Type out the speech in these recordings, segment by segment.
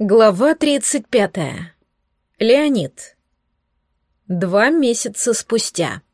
Глава 35. Леонид. 2 месяца спустя.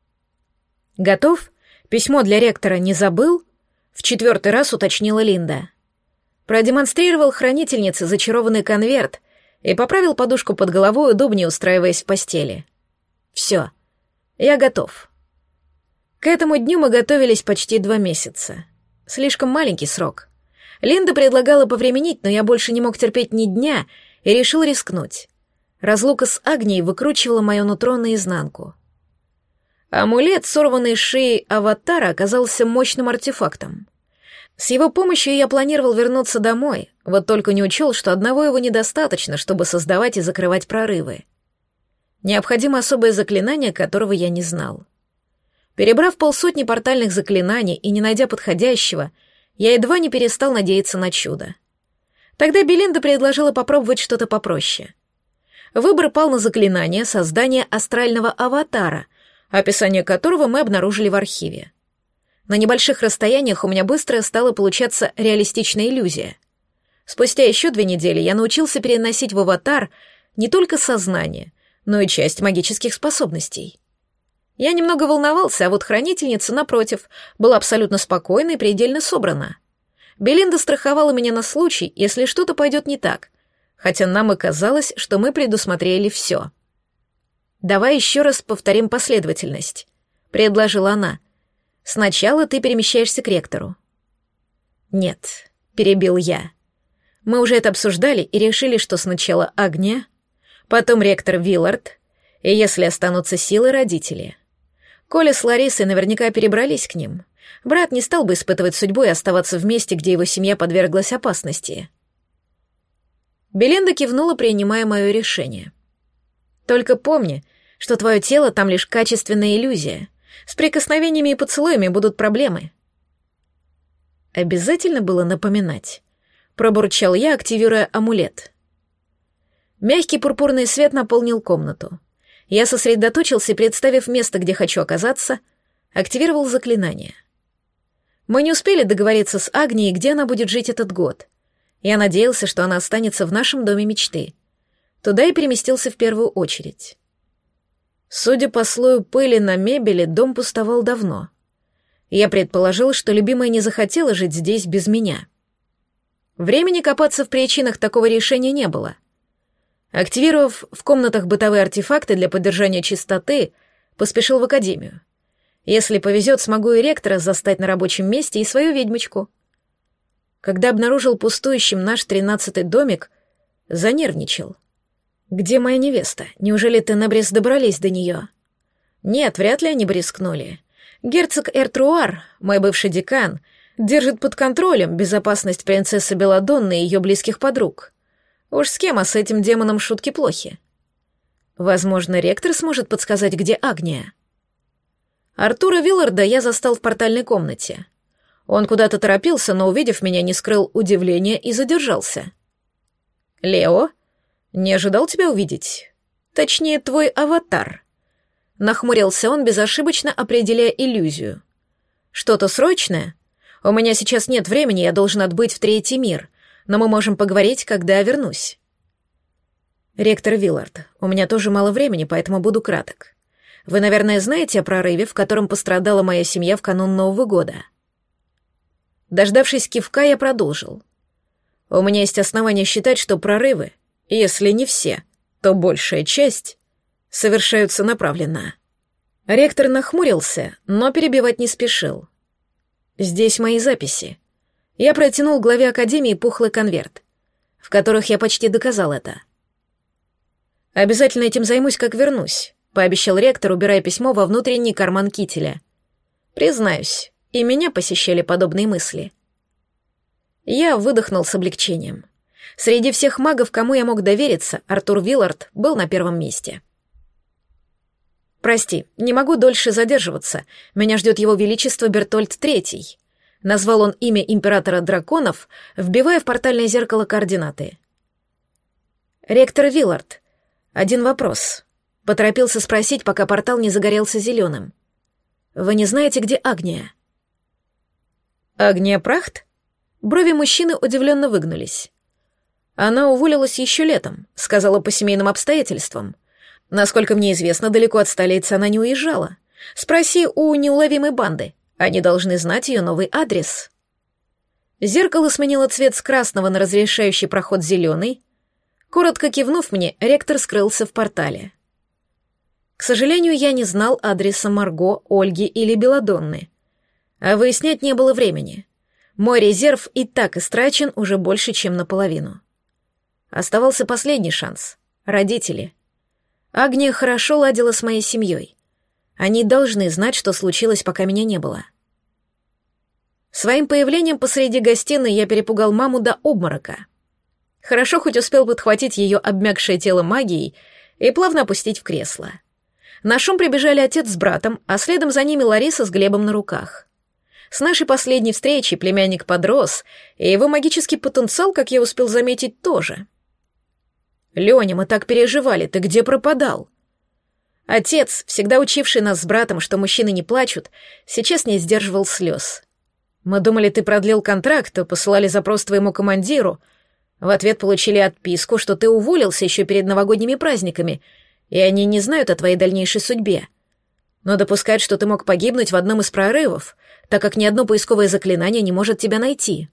«Готов? Письмо для ректора не забыл?» — в 4-й раз уточнила Линда. Продемонстрировал хранительнице зачарованный конверт и поправил подушку под головой, удобнее устраиваясь в постели. «Все, я готов». К этому дню мы готовились почти 2 месяца. Слишком маленький срок. Линда предлагала повременить, но я больше не мог терпеть ни дня и решил рискнуть. Разлука с Агнией выкручивала мое нутро наизнанку. Амулет, сорванный с шеи аватара, оказался мощным артефактом. С его помощью я планировал вернуться домой, вот только не учел, что одного его недостаточно, чтобы создавать и закрывать прорывы. Необходимо особое заклинание, которого я не знал. Перебрав 50 портальных заклинаний и не найдя подходящего, я едва не перестал надеяться на чудо. Тогда Белинда предложила попробовать что-то попроще. Выбор пал на заклинание создания астрального аватара, описание которого мы обнаружили в архиве. На небольших расстояниях у меня быстро стала получаться реалистичная иллюзия. Спустя еще 2 недели я научился переносить в аватар не только сознание, но и часть магических способностей. Я немного волновался, а вот хранительница, напротив, была абсолютно спокойна и предельно собрана. Белинда страховала меня на случай, если что-то пойдет не так, хотя нам и казалось, что мы предусмотрели все. «Давай еще раз повторим последовательность», — предложила она. «Сначала ты перемещаешься к ректору». «Нет», — перебил я. «Мы уже это обсуждали и решили, что сначала Агния, потом ректор Виллард, и, если останутся силы, родители. Коля с Ларисой наверняка перебрались к ним. Брат не стал бы испытывать судьбу и оставаться в месте, где его семья подверглась опасности». Белинда кивнула, принимая мое решение. «Только помни, что твое тело там лишь качественная иллюзия. С прикосновениями и поцелуями будут проблемы». Обязательно было напоминать. Пробурчал я, активируя амулет. Мягкий пурпурный свет наполнил комнату. Я сосредоточился, представив место, где хочу оказаться, активировал заклинание. Мы не успели договориться с Агнией, где она будет жить этот год. Я надеялся, что она останется в нашем доме мечты. Туда и переместился в первую очередь. Судя по слою пыли на мебели, дом пустовал давно. Я предположил, что любимая не захотела жить здесь без меня. Времени копаться в причинах такого решения не было. Активировав в комнатах бытовые артефакты для поддержания чистоты, поспешил в академию. Если повезет, смогу и ректора застать на рабочем месте, и свою ведьмочку. Когда обнаружил пустующим наш 13-й домик, занервничал. «Где моя невеста? Неужели Тенебрис добрались до нее?» «Нет, вряд ли они бы рискнули. Герцог Эртруар, мой бывший декан, держит под контролем безопасность принцессы Беладонны и ее близких подруг. Уж с кем, а с этим демоном шутки плохи. Возможно, ректор сможет подсказать, где Агния». Артура Вилларда я застал в портальной комнате. Он куда-то торопился, но, увидев меня, не скрыл удивления и задержался. «Лео, не ожидал тебя увидеть. Точнее, твой аватар». Нахмурился он, безошибочно определяя иллюзию. «Что-то срочное? У меня сейчас нет времени, я должен отбыть в 3-й мир, но мы можем поговорить, когда я вернусь». «Ректор Виллард, у меня тоже мало времени, поэтому буду краток. Вы, наверное, знаете о прорыве, в котором пострадала моя семья в канун Нового года?» Дождавшись кивка, я продолжил. «У меня есть основания считать, что прорывы, если не все, то большая часть, совершаются направленно». Ректор нахмурился, но перебивать не спешил. «Здесь мои записи». Я протянул главе академии пухлый конверт, в которых я почти доказал это. «Обязательно этим займусь, как вернусь», — пообещал ректор, убирая письмо во внутренний карман кителя. Признаюсь, и меня посещали подобные мысли. Я выдохнул с облегчением. Среди всех магов, кому я мог довериться, Артур Виллард был на первом месте. «Прости, не могу дольше задерживаться. Меня ждет его величество Бертольд III», — назвал он имя императора драконов, вбивая в портальное зеркало координаты. «Ректор Виллард, один вопрос», — поторопился спросить, пока портал не загорелся зеленым. «Вы не знаете, где Агния?» «Агния Прахт?» Брови мужчины удивленно выгнулись. Она уволилась еще летом, сказала по семейным обстоятельствам. Насколько мне известно, далеко от столицы она не уезжала. Спроси у неуловимой банды. Они должны знать ее новый адрес. Зеркало сменило цвет с красного на разрешающий проход зеленый. Коротко кивнув мне, ректор скрылся в портале. К сожалению, я не знал адреса Марго, Ольги или Беладонны. А выяснять не было времени. Мой резерв и так истрачен уже больше, чем наполовину. Оставался последний шанс — родители. Агния хорошо ладила с моей семьей. Они должны знать, что случилось, пока меня не было. Своим появлением посреди гостиной я перепугал маму до обморока. Хорошо хоть успел подхватить ее обмякшее тело магией и плавно опустить в кресло. На шум прибежали отец с братом, а следом за ними Лариса с Глебом на руках. С нашей последней встречи племянник подрос, и его магический потенциал, как я успел заметить, тоже. «Леня, мы так переживали, ты где пропадал?» Отец, всегда учивший нас с братом, что мужчины не плачут, сейчас не сдерживал слез. «Мы думали, ты продлил контракт, то посылали запрос твоему командиру. В ответ получили отписку, что ты уволился еще перед новогодними праздниками, и они не знают о твоей дальнейшей судьбе. Но допускают, что ты мог погибнуть в одном из прорывов, так как ни одно поисковое заклинание не может тебя найти».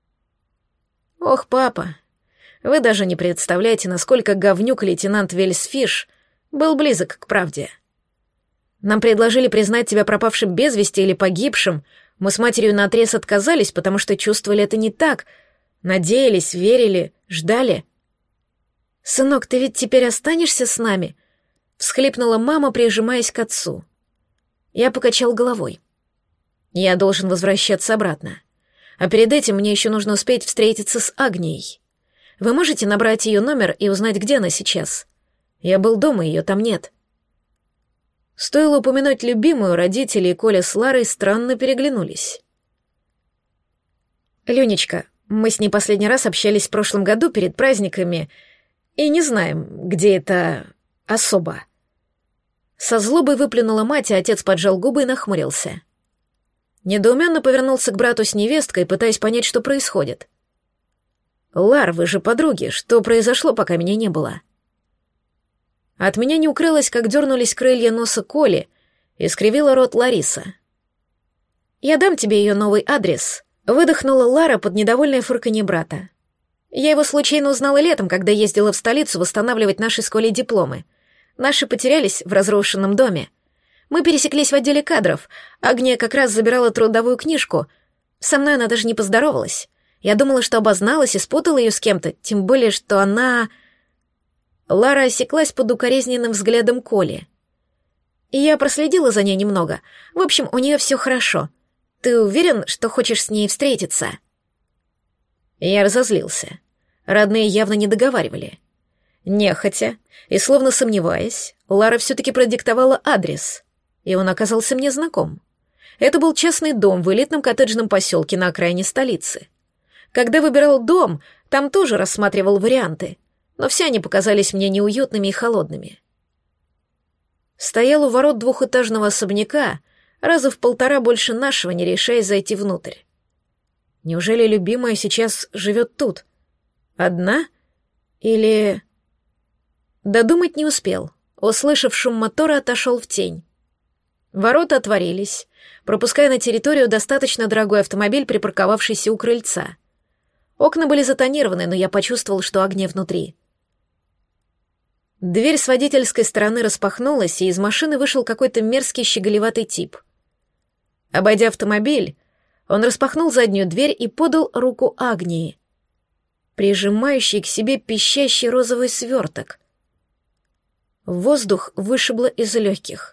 «Ох, папа, вы даже не представляете, насколько говнюк лейтенант Вельсфиш был близок к правде. Нам предложили признать тебя пропавшим без вести или погибшим. Мы с матерью наотрез отказались, потому что чувствовали это не так. Надеялись, верили, ждали. «Сынок, ты ведь теперь останешься с нами?» — всхлипнула мама, прижимаясь к отцу. Я покачал головой. «Я должен возвращаться обратно. А перед этим мне еще нужно успеть встретиться с Агнией. Вы можете набрать ее номер и узнать, где она сейчас? Я был дома, ее там нет». Стоило упомянуть любимую, родители и Коля с Ларой странно переглянулись. «Ленечка, мы с ней последний раз общались в прошлом году перед праздниками и не знаем, где это особо». Со злобой выплюнула мать, а отец поджал губы и нахмурился. Недоуменно повернулся к брату с невесткой, пытаясь понять, что происходит. «Лар, вы же подруги, что произошло, пока меня не было?» От меня не укрылось, как дернулись крылья носа Коли, и скривила рот Лариса. «Я дам тебе ее новый адрес», — выдохнула Лара под недовольное фырканье брата. «Я его случайно узнала летом, когда ездила в столицу восстанавливать наши с Колей дипломы. Наши потерялись в разрушенном доме. Мы пересеклись в отделе кадров. Агния как раз забирала трудовую книжку. Со мной она даже не поздоровалась. Я думала, что обозналась и спутала ее с кем-то, тем более, что она...» Лара осеклась под укоризненным взглядом Коли. «Я проследила за ней немного. В общем, у нее все хорошо. Ты уверен, что хочешь с ней встретиться?» Я разозлился. Родные явно не договаривали. Нехотя и словно сомневаясь, Лара все-таки продиктовала адрес, и он оказался мне знаком. Это был частный дом в элитном коттеджном поселке на окраине столицы. Когда выбирал дом, там тоже рассматривал варианты, но все они показались мне неуютными и холодными. Стоял у ворот двухэтажного особняка, раза в полтора больше нашего, не решаясь зайти внутрь. Неужели любимая сейчас живет тут? Одна? Или... Додумать не успел. Услышав шум мотора, отошел в тень. Ворота отворились, пропуская на территорию достаточно дорогой автомобиль, припарковавшийся у крыльца. Окна были затонированы, но я почувствовал, что Агния внутри. Дверь с водительской стороны распахнулась, и из машины вышел какой-то мерзкий щеголеватый тип. Обойдя автомобиль, он распахнул заднюю дверь и подал руку Агнии, прижимающий к себе пищащий розовый сверток. Воздух вышибло из легких.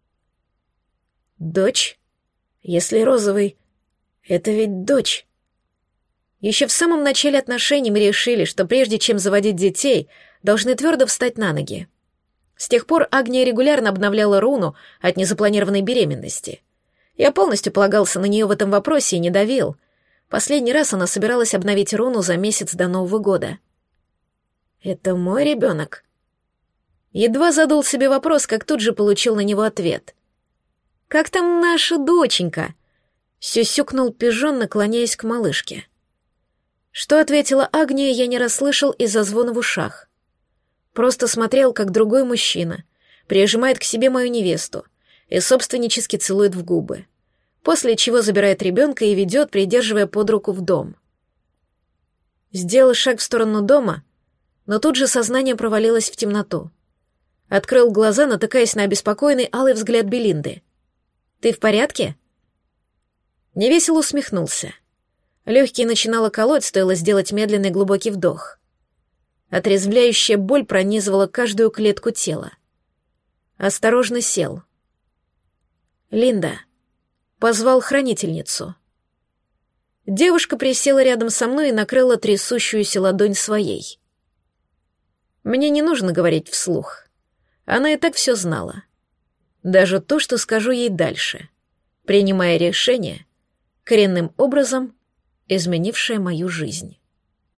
«Дочь? Если розовый, это ведь дочь». Еще в самом начале отношений мы решили, что прежде чем заводить детей, должны твердо встать на ноги. С тех пор Агния регулярно обновляла руну от незапланированной беременности. Я полностью полагался на нее в этом вопросе и не давил. Последний раз она собиралась обновить руну за месяц до Нового года. «Это мой ребенок?» Едва задал себе вопрос, как тут же получил на него ответ. «Как там наша доченька?» — сюсюкнул пижон, наклоняясь к малышке. Что ответила Агния, я не расслышал из-за звона в ушах. Просто смотрел, как другой мужчина прижимает к себе мою невесту и собственнически целует в губы, после чего забирает ребенка и ведет, придерживая под руку в дом. Сделал шаг в сторону дома, но тут же сознание провалилось в темноту. Открыл глаза, натыкаясь на обеспокоенный алый взгляд Белинды. «Ты в порядке?» Невесело усмехнулся. Легкие начинало колоть, стоило сделать медленный глубокий вдох. Отрезвляющая боль пронизывала каждую клетку тела. Осторожно сел. «Линда», — позвал хранительницу. Девушка присела рядом со мной и накрыла трясущуюся ладонь своей. Мне не нужно говорить вслух. Она и так все знала. Даже то, что скажу ей дальше, принимая решение, коренным образом изменившее мою жизнь.